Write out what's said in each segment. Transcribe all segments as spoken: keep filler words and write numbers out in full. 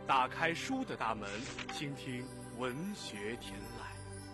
打开书的大门，倾听文学天籁。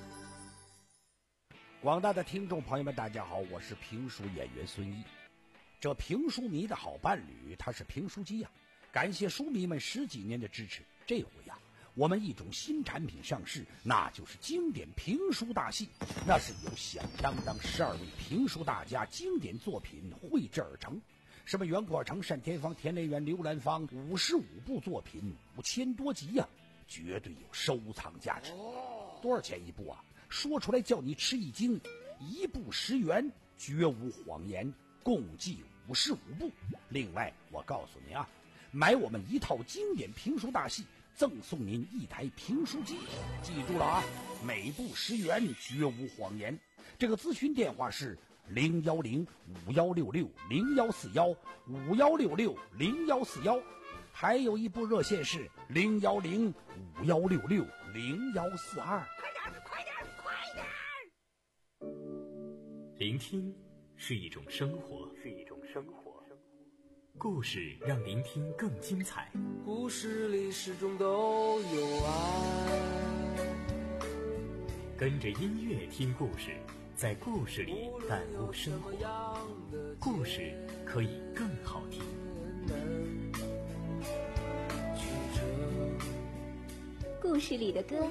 广大的听众朋友们，大家好，我是评书演员孙一。这评书迷的好伴侣，他是评书机呀、啊。感谢书迷们十几年的支持，这回呀、啊，我们一种新产品上市，那就是经典评书大戏。那是由响当当十二位评书大家经典作品绘制而成。什么袁阔成、单田芳、田连元、刘兰芳，五十五部作品，五千多集呀、啊，绝对有收藏价值。多少钱一部啊？说出来叫你吃一惊，一部十元，绝无谎言，共计五十五部。另外，我告诉您啊，买我们一套经典评书大戏，赠送您一台评书机。记住了啊，每部十元，绝无谎言。这个咨询电话是零幺零五幺六六零幺四幺五幺六六零幺四幺，还有一部热线是零幺零五幺六六零幺四二。 快点，快点，快点！ 聆听是一种生活，是一种生活。故事让聆听更精彩。 故事里始终都有爱。 跟着音乐听故事，在故事里感悟生活，故事可以更好听。 故事里的歌，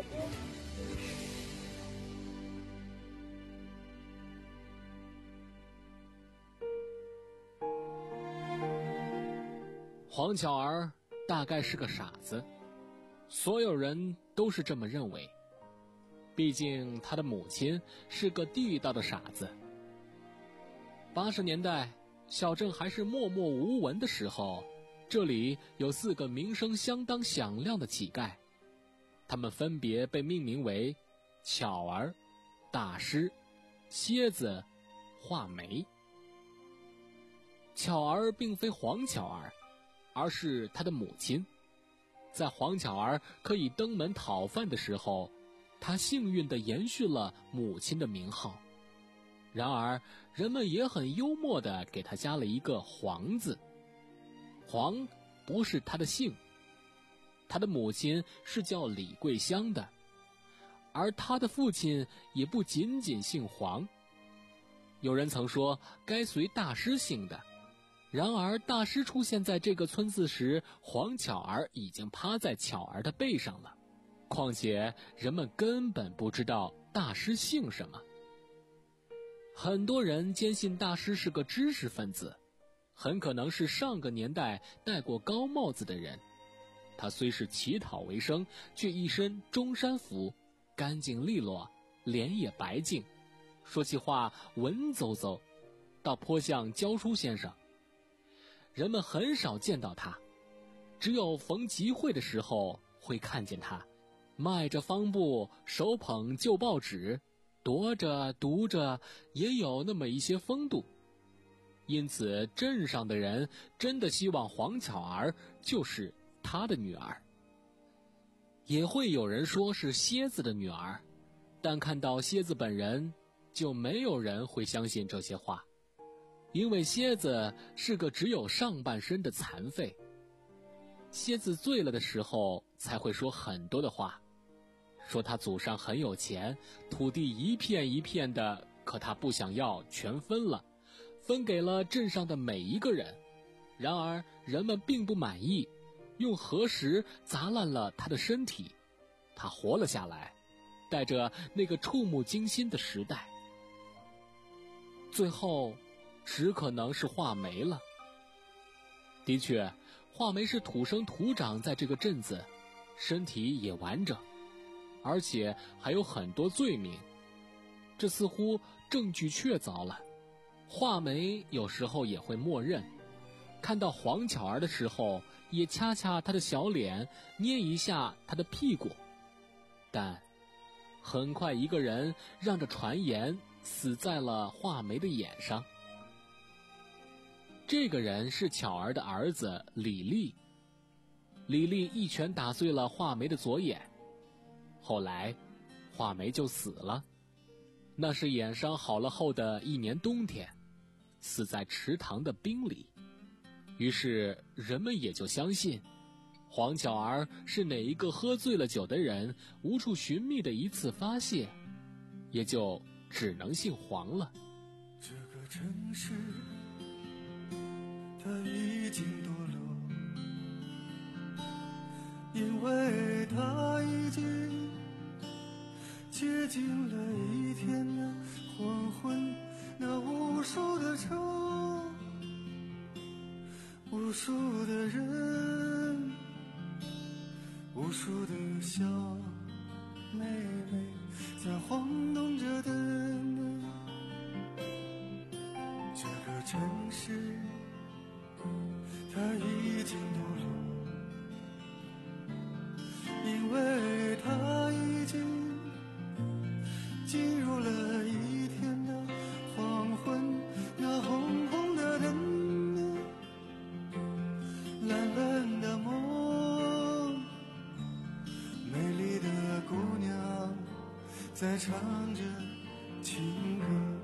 黄巧儿大概是个傻子，所有人都是这么认为。毕竟他的母亲是个地道的傻子。八十年代，小镇还是默默无闻的时候，这里有四个名声相当响亮的乞丐，他们分别被命名为巧儿、大师、蝎子、画眉。巧儿并非黄巧儿，而是他的母亲。在黄巧儿可以登门讨饭的时候，他幸运地延续了母亲的名号。然而人们也很幽默地给他加了一个黄字。黄不是他的姓，他的母亲是叫李桂香的，而他的父亲也不仅仅姓黄。有人曾说该随大师姓的，然而大师出现在这个村子时，黄巧儿已经趴在巧儿的背上了。况且人们根本不知道大师姓什么。很多人坚信大师是个知识分子，很可能是上个年代戴过高帽子的人。他虽是乞讨为生，却一身中山服，干净利落，脸也白净，说起话文绉绉，倒颇像教书先生。人们很少见到他，只有逢集会的时候会看见他迈着方布，手捧旧报纸，踱着读着，也有那么一些风度。因此镇上的人真的希望黄巧儿就是他的女儿。也会有人说是蝎子的女儿，但看到蝎子本人，就没有人会相信这些话，因为蝎子是个只有上半身的残废。蝎子醉了的时候才会说很多的话，说他祖上很有钱，土地一片一片的，可他不想要，全分了，分给了镇上的每一个人。然而人们并不满意，用河石砸烂了他的身体，他活了下来，带着那个触目惊心的时代。最后只可能是画眉了。的确，画眉是土生土长在这个镇子，身体也完整，而且还有很多罪名，这似乎证据确凿了。画眉有时候也会默认，看到黄巧儿的时候也掐掐她的小脸，捏一下她的屁股。但很快一个人让这传言死在了画眉的眼上。这个人是巧儿的儿子李立。李立一拳打碎了画眉的左眼，后来画眉就死了。那是眼伤好了后的一年冬天，死在池塘的冰里。于是人们也就相信黄巧儿是哪一个喝醉了酒的人无处寻觅的一次发泄，也就只能姓黄了。 这个城市它已经堕落，因为它已经接近了一天的黄昏，那无数的愁，无数的人，无数的小妹妹在晃动着灯。这个城市它已经堕落，因为它已经进入了一天的黄昏，那红红的灯，蓝蓝的梦，美丽的姑娘在唱着情歌。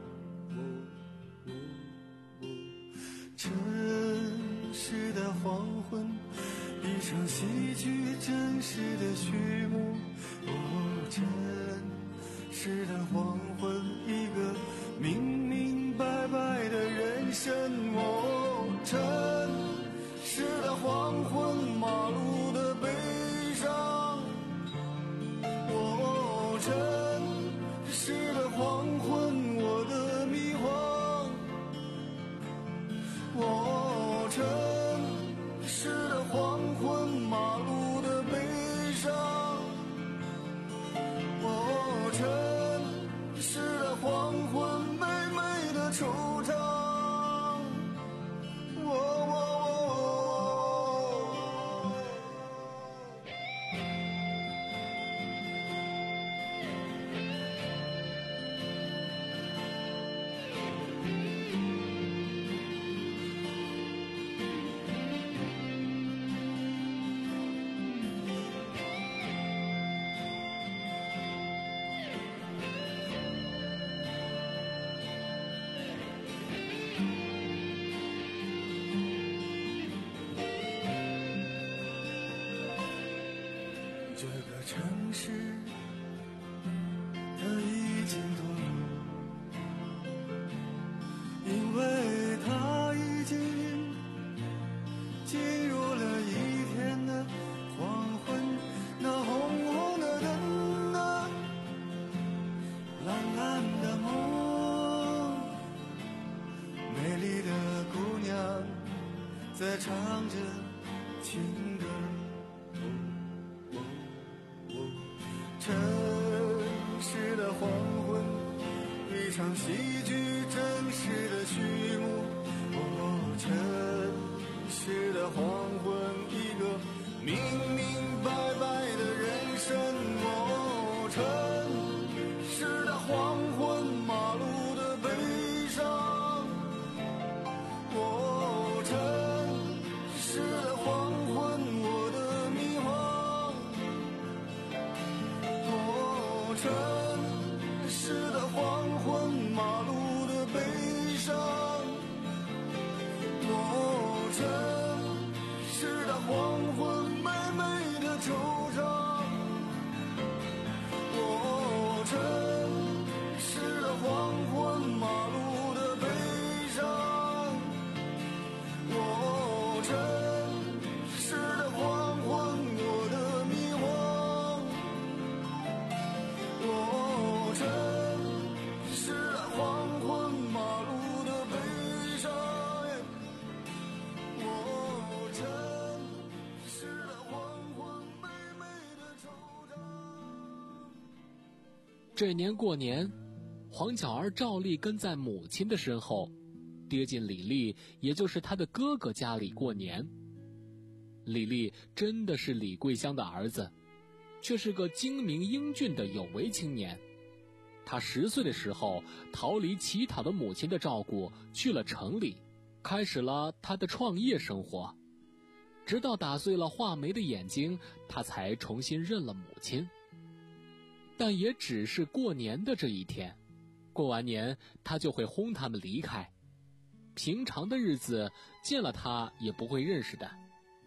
城市的黄昏，一场戏剧真实的序幕。哦，城市的黄昏，一个明明白白的人生。哦，城市的黄昏，马路的悲伤。哦，城市的黄昏，我的迷惘。哦，城市的黄昏，马路的悲伤。哦，城市的黄昏，美美的惆怅。哦哦哦这个城市它已经堕落，因为它已经进入了一天的黄昏，那红红的灯啊，蓝蓝的梦，美丽的姑娘在唱着情歌。城市的黄昏，一场戏剧真实的序幕。哦，城市的黄昏，一个明明白白的人生。哦，城市的黄昏，马路的悲伤。哦，城市的黄昏，我的迷惘。城市的黄昏，马路的悲伤。哦，城市的黄昏，美美的惆怅。哦，城市的黄昏，马路的悲伤。哦，城市的黄昏，我的迷惘。哦，城市的黄昏，马路的悲伤。哦，城市的黄昏，美美的惆怅。 这年过年，黄巧儿照例跟在母亲的身后，跌进李丽，也就是他的哥哥家里过年。李丽真的是李桂香的儿子，却是个精明英俊的有为青年。他十岁的时候逃离乞讨的母亲的照顾，去了城里，开始了他的创业生活。直到打碎了画眉的眼睛，他才重新认了母亲。但也只是过年的这一天，过完年他就会轰他们离开，平常的日子见了他也不会认识的。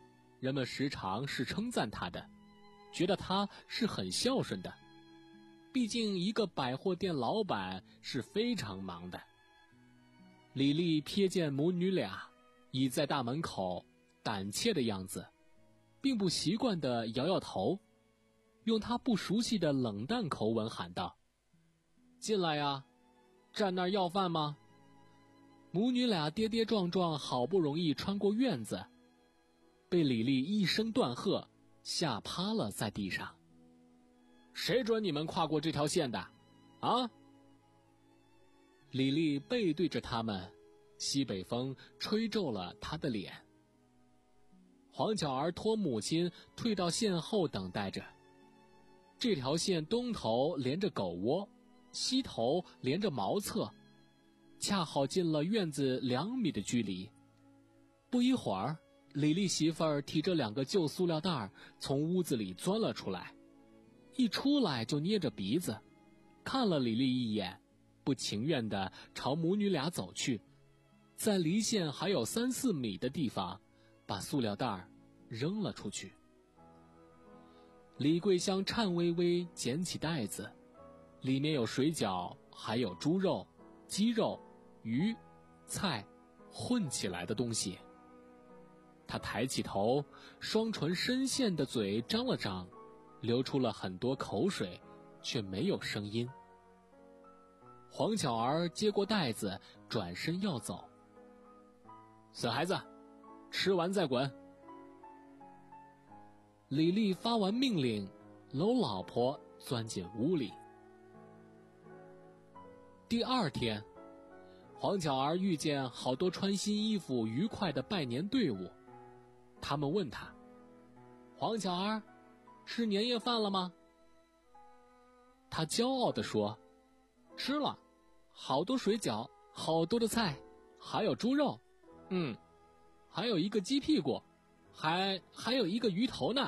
人们时常是称赞他的，觉得他是很孝顺的。毕竟一个百货店老板是非常忙的。李丽瞥见母女俩倚在大门口胆怯的样子，并不习惯地摇摇头，用他不熟悉的冷淡口吻喊道：进来呀，站那儿要饭吗？母女俩跌跌撞撞，好不容易穿过院子，被李丽一声断喝吓趴了在地上。谁准你们跨过这条线的？啊！李丽背对着他们，西北风吹皱了她的脸。黄巧儿托母亲退到线后等待着。这条线东头连着狗窝，西头连着茅厕，恰好进了院子两米的距离。不一会儿，李丽媳妇儿提着两个旧塑料袋从屋子里钻了出来，一出来就捏着鼻子，看了李丽一眼，不情愿地朝母女俩走去，在离线还有三四米的地方，把塑料袋扔了出去。李桂香颤巍巍捡起袋子，里面有水饺，还有猪肉、鸡肉、鱼、菜混起来的东西。她抬起头，双唇深陷的嘴张了张，流出了很多口水，却没有声音。黄巧儿接过袋子，转身要走。死孩子，吃完再滚！李丽发完命令，搂老婆钻进屋里。第二天，黄巧儿遇见好多穿新衣服愉快的拜年队伍，他们问她：黄巧儿，吃年夜饭了吗？她骄傲地说：吃了，好多水饺，好多的菜，还有猪肉，嗯，还有一个鸡屁股，还还有一个鱼头呢。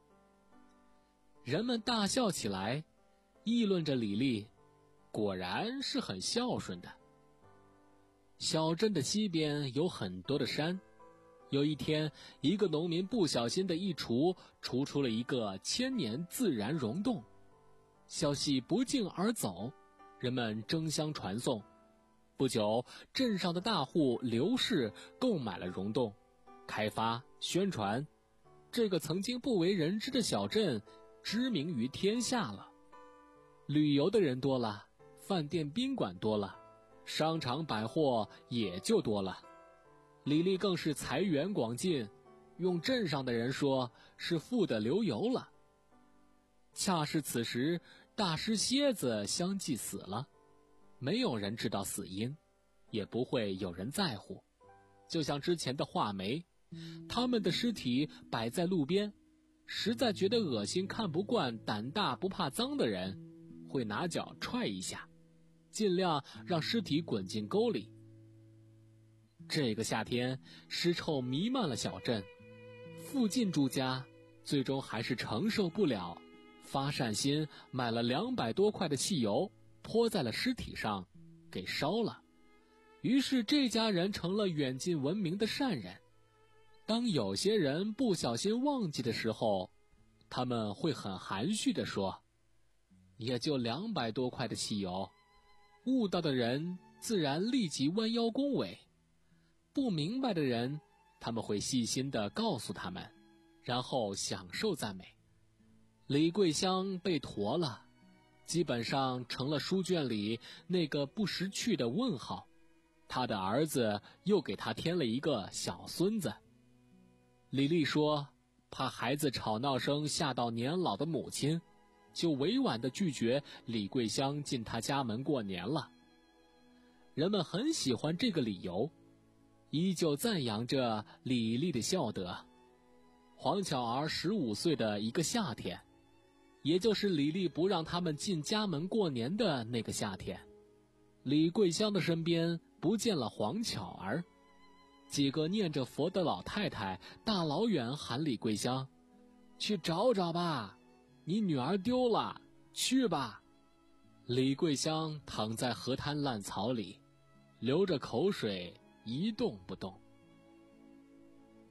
人们大笑起来，议论着李丽，果然是很孝顺的。小镇的西边有很多的山，有一天，一个农民不小心的一锄，锄出了一个千年自然溶洞，消息不胫而走，人们争相传颂。不久，镇上的大户刘氏购买了溶洞，开发宣传，这个曾经不为人知的小镇知名于天下了。旅游的人多了，饭店宾馆多了，商场百货也就多了。李丽更是财源广进，用镇上的人说是富得流油了。恰是此时，大师蝎子相继死了，没有人知道死因，也不会有人在乎。就像之前的画眉，他们的尸体摆在路边，实在觉得恶心看不惯胆大不怕脏的人，会拿脚踹一下，尽量让尸体滚进沟里。这个夏天，尸臭弥漫了小镇，附近住家最终还是承受不了，发善心买了两百多块的汽油，泼在了尸体上，给烧了。于是这家人成了远近闻名的善人。当有些人不小心忘记的时候，他们会很含蓄地说：也就两百多块的汽油。悟到的人自然立即弯腰恭维，不明白的人他们会细心地告诉他们，然后享受赞美。李桂香被驮了，基本上成了书卷里那个不识趣的问号。他的儿子又给他添了一个小孙子。李丽说，怕孩子吵闹声吓到年老的母亲，就委婉地拒绝李桂香进他家门过年了。人们很喜欢这个理由，依旧赞扬着李丽的孝德。黄巧儿十五岁的一个夏天，也就是李丽不让他们进家门过年的那个夏天，李桂香的身边不见了黄巧儿。几个念着佛的老太太大老远喊李桂香：去找找吧，你女儿丢了，去吧。李桂香躺在河滩烂草里，流着口水，一动不动。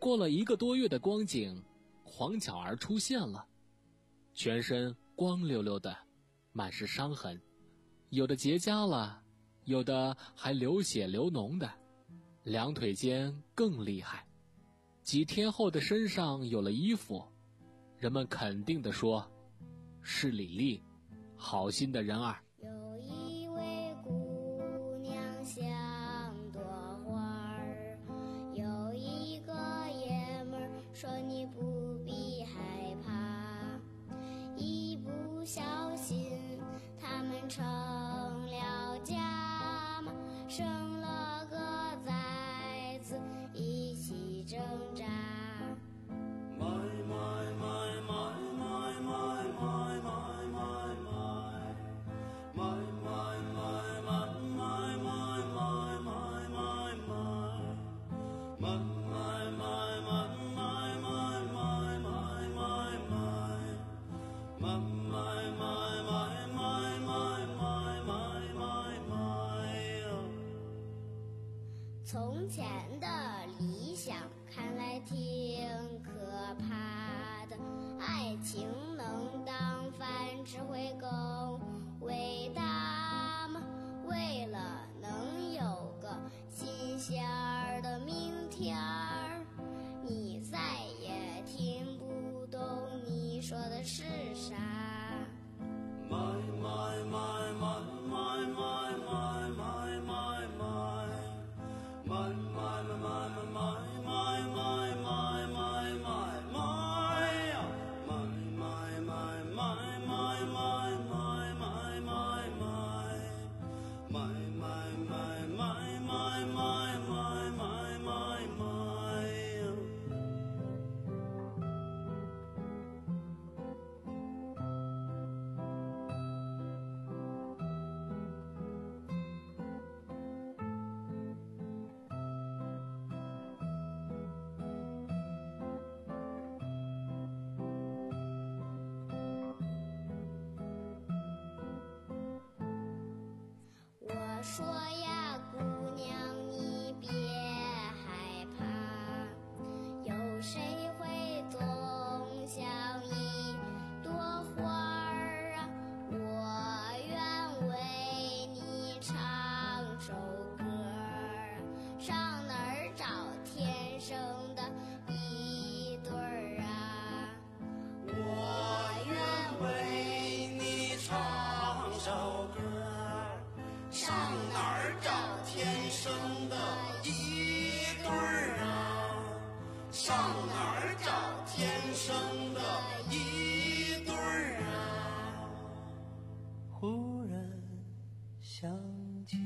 过了一个多月的光景，黄巧儿出现了，全身光溜溜的，满是伤痕，有的结痂了，有的还流血流脓的，两腿间更厉害。几天后的身上有了衣服，人们肯定地说，是李丽，好心的人儿。 有一位姑娘像朵花儿，有一个爷们儿说你不必害怕，一不小心他们成了家嘛，生了个崽子一起挣扎。从前的理想看来挺可怕的，爱情能当饭吃会更伟大吗？为了能有个新鲜儿的明天儿，你再也听不懂你说的是啥。我说呀，姑娘，你别害怕，有谁会总像一朵花儿啊？我愿为你唱首歌儿，上哪儿找天生的一对儿啊？我愿为你唱首歌儿，上哪儿找天生的一对儿啊？上哪儿找天生的一对儿啊？ 忽然想起，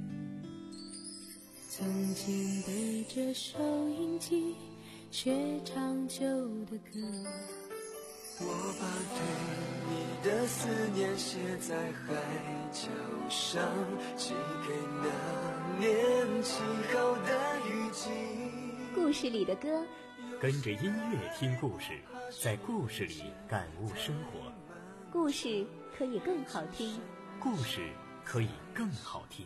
曾经对着收音机学唱旧的歌， 我把对你的思念写在海角上，寄给那年晴好的雨季。 故事里的歌， 跟着音乐听故事，在故事里感悟生活。 故事可以更好听， 故事可以更好听。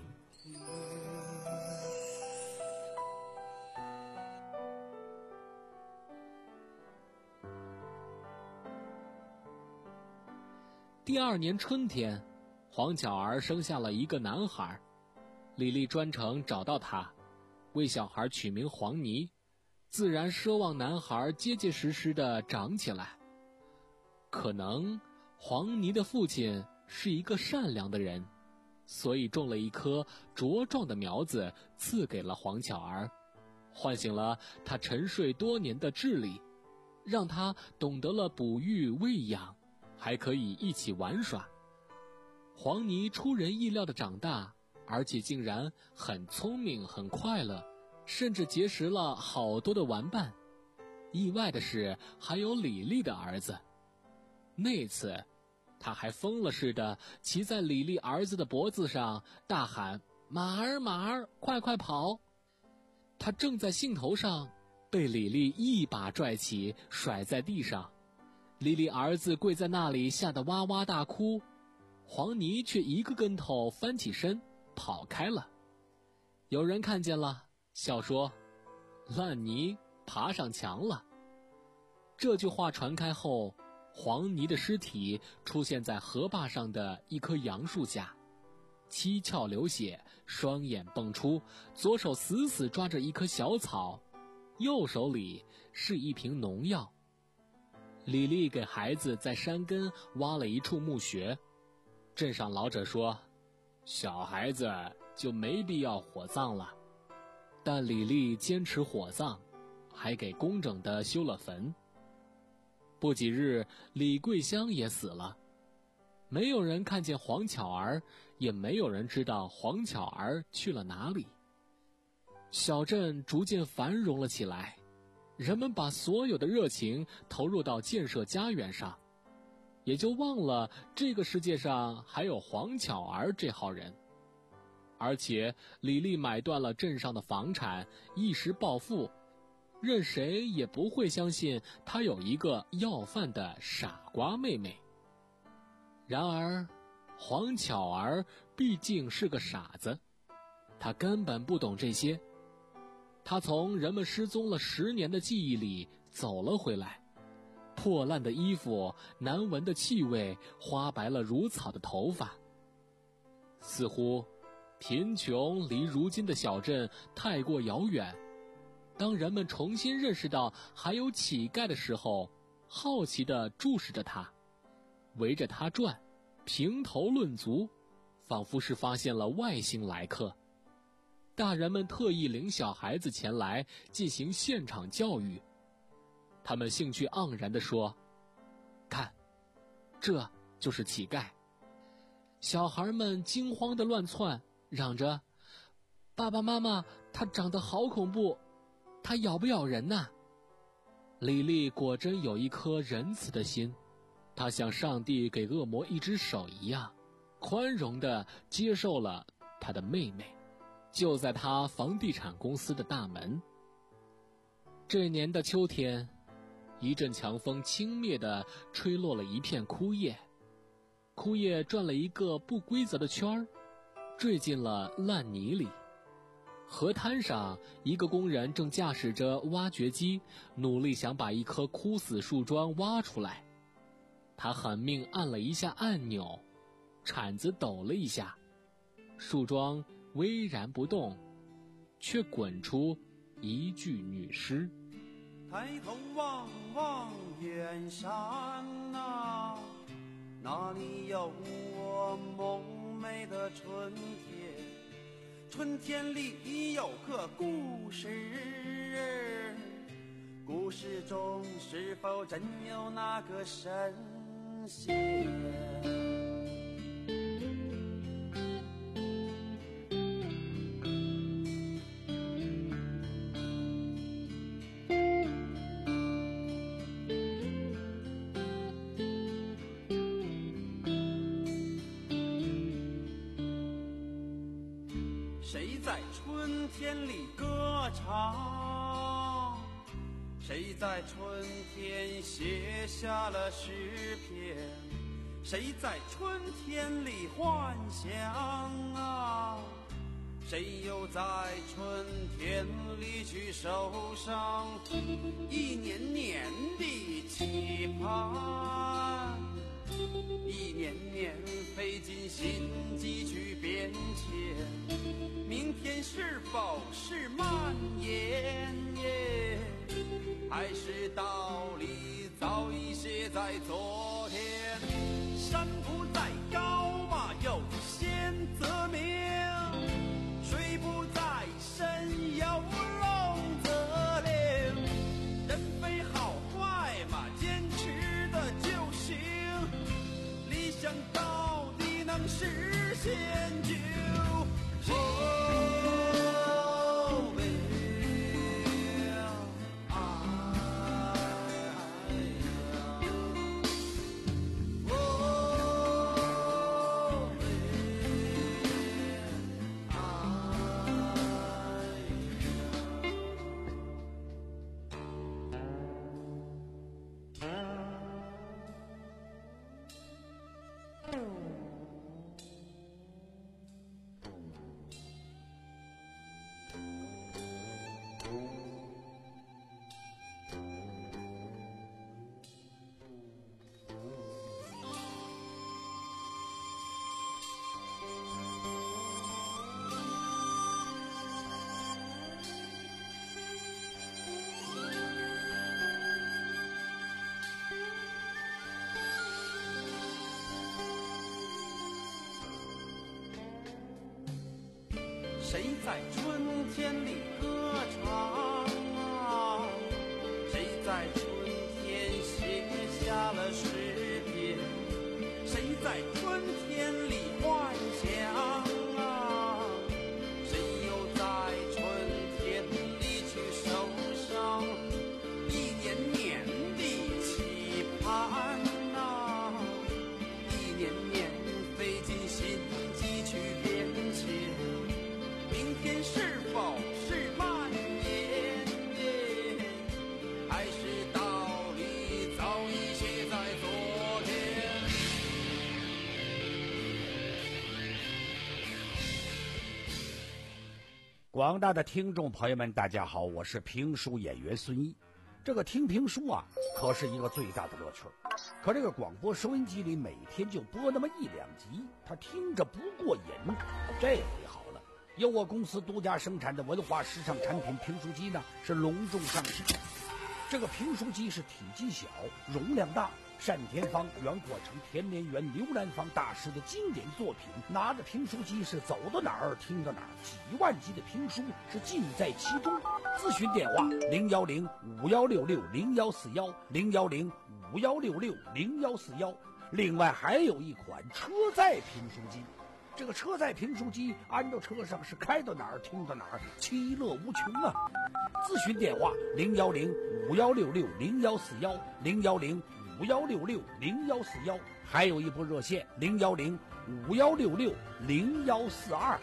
第二年春天，黄巧儿生下了一个男孩，李丽专程找到他，为小孩取名黄泥，自然奢望男孩结结实实地长起来。可能黄泥的父亲是一个善良的人，所以种了一棵茁壮的苗子赐给了黄巧儿，唤醒了他沉睡多年的智力，让他懂得了哺育喂养，还可以一起玩耍。黄泥出人意料的长大，而且竟然很聪明很快乐，甚至结识了好多的玩伴。意外的是，还有李丽的儿子。那次他还疯了似的骑在李丽儿子的脖子上，大喊马儿马儿快快跑。他正在兴头上，被李丽一把拽起，甩在地上。李丽儿子跪在那里，吓得哇哇大哭，黄泥却一个跟头翻起身跑开了。有人看见了，笑说烂泥爬上墙了。这句话传开后，黄泥的尸体出现在河坝上的一棵杨树下，七窍流血，双眼迸出，左手死死抓着一棵小草，右手里是一瓶农药。李丽给孩子在山根挖了一处墓穴，镇上老者说，小孩子就没必要火葬了，但李丽坚持火葬，还给工整地修了坟。不几日，李桂香也死了，没有人看见黄巧儿，也没有人知道黄巧儿去了哪里。小镇逐渐繁荣了起来，人们把所有的热情投入到建设家园上，也就忘了这个世界上还有黄巧儿这号人。而且李丽买断了镇上的房产，一时暴富，任谁也不会相信她有一个要饭的傻瓜妹妹。然而黄巧儿毕竟是个傻子，她根本不懂这些。她从人们失踪了十年的记忆里走了回来，破烂的衣服，难闻的气味，花白了如草的头发。似乎贫穷离如今的小镇太过遥远，当人们重新认识到还有乞丐的时候，好奇地注视着他，围着他转，评头论足，仿佛是发现了外星来客。大人们特意领小孩子前来进行现场教育，他们兴趣盎然地说，看，这就是乞丐。小孩们惊慌地乱窜，嚷着，爸爸妈妈，他长得好恐怖，他咬不咬人呐？李丽果真有一颗仁慈的心，她像上帝给恶魔一只手一样，宽容地接受了她的妹妹。就在她房地产公司的大门。这年的秋天，一阵强风轻蔑地吹落了一片枯叶，枯叶转了一个不规则的圈儿，坠进了烂泥里。河滩上，一个工人正驾驶着挖掘机，努力想把一棵枯死树桩挖出来。他狠命按了一下按钮，铲子抖了一下，树桩巍然不动，却滚出一具女尸。 抬头望望远山啊，那里有我梦寐的春天？春天里有个故事，故事中是否真有那个神仙？谁在春天里歌唱？谁在春天写下了诗篇？谁在春天里幻想啊？谁又在春天里去受伤？一年年的期盼，一年年费尽心机去变迁，明天是否是蔓延，还是道理早已写在昨天？山不在高嘛，有仙则名；水不在深，有龙则灵。人非好坏嘛，坚持的就行。理想到底能实现就谁在春天里歌唱啊？谁在春天写下了诗篇？谁在春天里幻想啊？谁又在春天里去受伤？一年年的期盼啊，一年年费尽心机去变迁。明天是否是蔓延？还是道理早已写在昨天？ 广大的听众朋友们，大家好，我是评书演员孙一。这个听评书啊，可是一个最大的乐趣。可这个广播收音机里每天就播那么一两集，他听着不过瘾。这回好了，由我公司独家生产的文化时尚产品评书机呢，是隆重上市。这个评书机是体积小，容量大，单田芳、袁国成、田连元、刘兰芳大师的经典作品，拿着评书机是走到哪儿听到哪儿，几万集的评书是尽在其中。咨询电话零幺零五幺六六零幺四幺零幺零五幺六六零幺四幺。另外还有一款车载评书机，这个车载评书机安到车上是开到哪儿听到哪儿，其乐无穷啊！咨询电话零幺零五幺六六零幺四幺零幺零五幺六六零幺四幺，还有一部热线零幺零五幺六六零幺四二。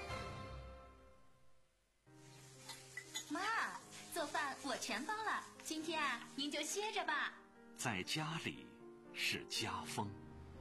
妈，做饭我全包了，今天啊，您就歇着吧。 在家里是家风。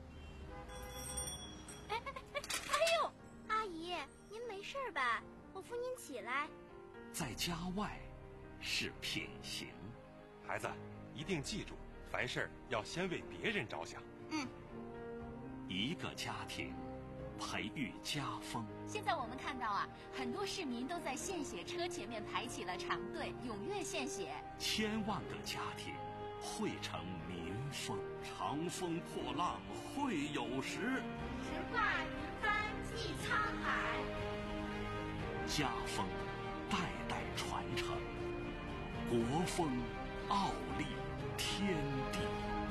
哎哎哎哎呦，阿姨，您没事吧？我扶您起来。 在家外是品行。 孩子，一定记住，凡事要先为别人着想。 嗯。 一个家庭培育家风。 现在我们看到啊，很多市民都在献血车前面排起了长队，踊跃献血。 千万个家庭汇成民风。长风破浪会有时， 直挂云帆济沧海。 家风代代传承，国风傲立天地。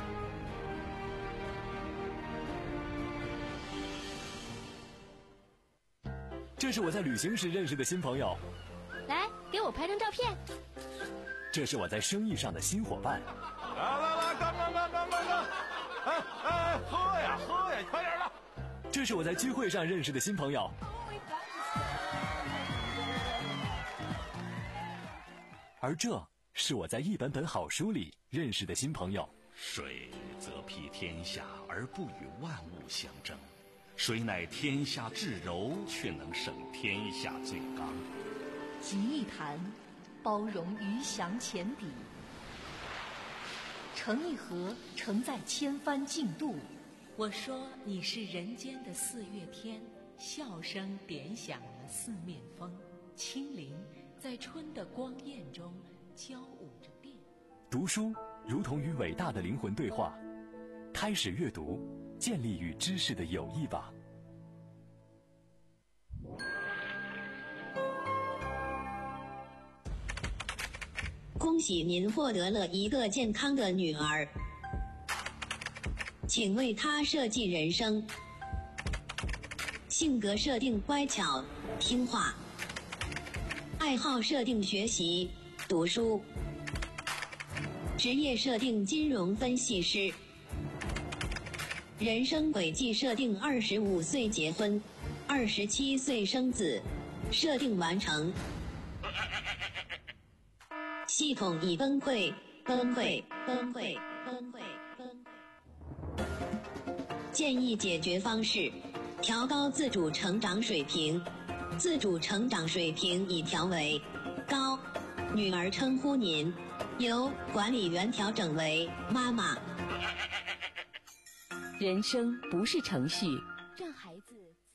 这是我在旅行时认识的新朋友， 来给我拍张照片。 这是我在生意上的新伙伴。 来来来，干干干干干干！哎哎，喝呀喝呀，快点的！ 这是我在聚会上认识的新朋友。而这是我在一本本好书里认识的新朋友。 水则披天下而不与万物相争，谁乃天下至柔，却能胜天下最刚。 集一坛，包容鱼翔浅底；盛一盒，盛在千帆竞渡。 我说你是人间的四月天，笑声点响了四面风，清灵在春的光艳中交舞着变。 读书如同与伟大的灵魂对话，开始阅读，建立与知识的友谊吧。 恭喜您获得了一个健康的女儿，请为她设计人生。性格设定乖巧听话，爱好设定学习读书，职业设定金融分析师，人生轨迹设定二十五岁结婚，二十七岁生子，设定完成。系统已崩溃，崩溃，崩溃，崩溃，崩溃。建议解决方式：调高自主成长水平。自主成长水平已调为高。女儿称呼您，由管理员调整为妈妈。 人生不是程序， 让孩子